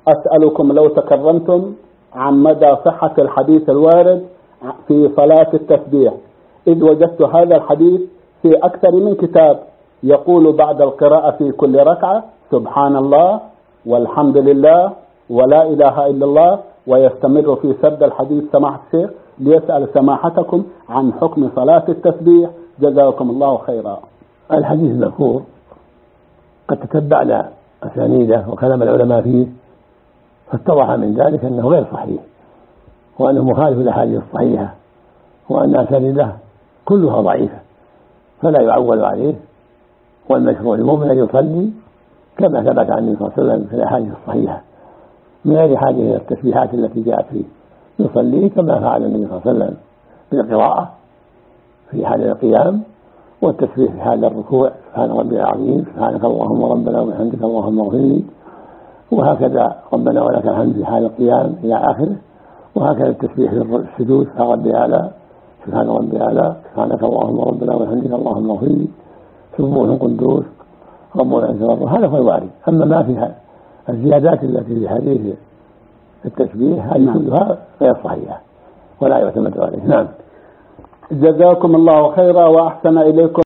أسألكم لو تكرمتم عن مدى صحة الحديث الوارد في صلاة التسبيح، إذ وجدت هذا الحديث في أكثر من كتاب يقول بعد القراءة في كل ركعة سبحان الله والحمد لله ولا إله إلا الله، ويستمر في سرد الحديث سماحة الشيخ ليسأل سماحتكم عن حكم صلاة التسبيح، جزاكم الله خيرا. الحديث المذكور قد تتبعنا أسانيده وكلام العلماء فيه، فاتضح من ذلك أنه غير صحيح، وأنه مخالف للأحاديث الصحيحة، وأن أسانيده كلها ضعيفة، فلا يعول عليه. والمشروع للمؤمن أن يصلي كما ثبت عن النبي صلى الله عليه وسلم في الأحاديث الصحيحة من غير حاجة إلى التسبيحات التي جاءت فيه، يصلي كما فعل النبي صلى الله عليه وسلم بالقراءة في حال القيام، والتسبيح في حال الركوع سبحان ربي العظيم سبحانك اللهم ربنا وبحمدك اللهم اغفر لي، وهكذا ربنا ولك الحمد في حال القيام إلى آخره، وهكذا التسبيح في السجود سبحان ربي الأعلى سبحان ربي الأعلى سبحانك اللهم ربنا وبحمدك اللهم اغفر لي سبوح قدوس ربنا عز وجل. هذا هو الوارد. أما ما فيها الزيادات التي في حديث التسبيح هذه كلها غير صحيحة ولا يعتمد عليه. نعم. جزاكم الله خيرا وأحسن إليكم.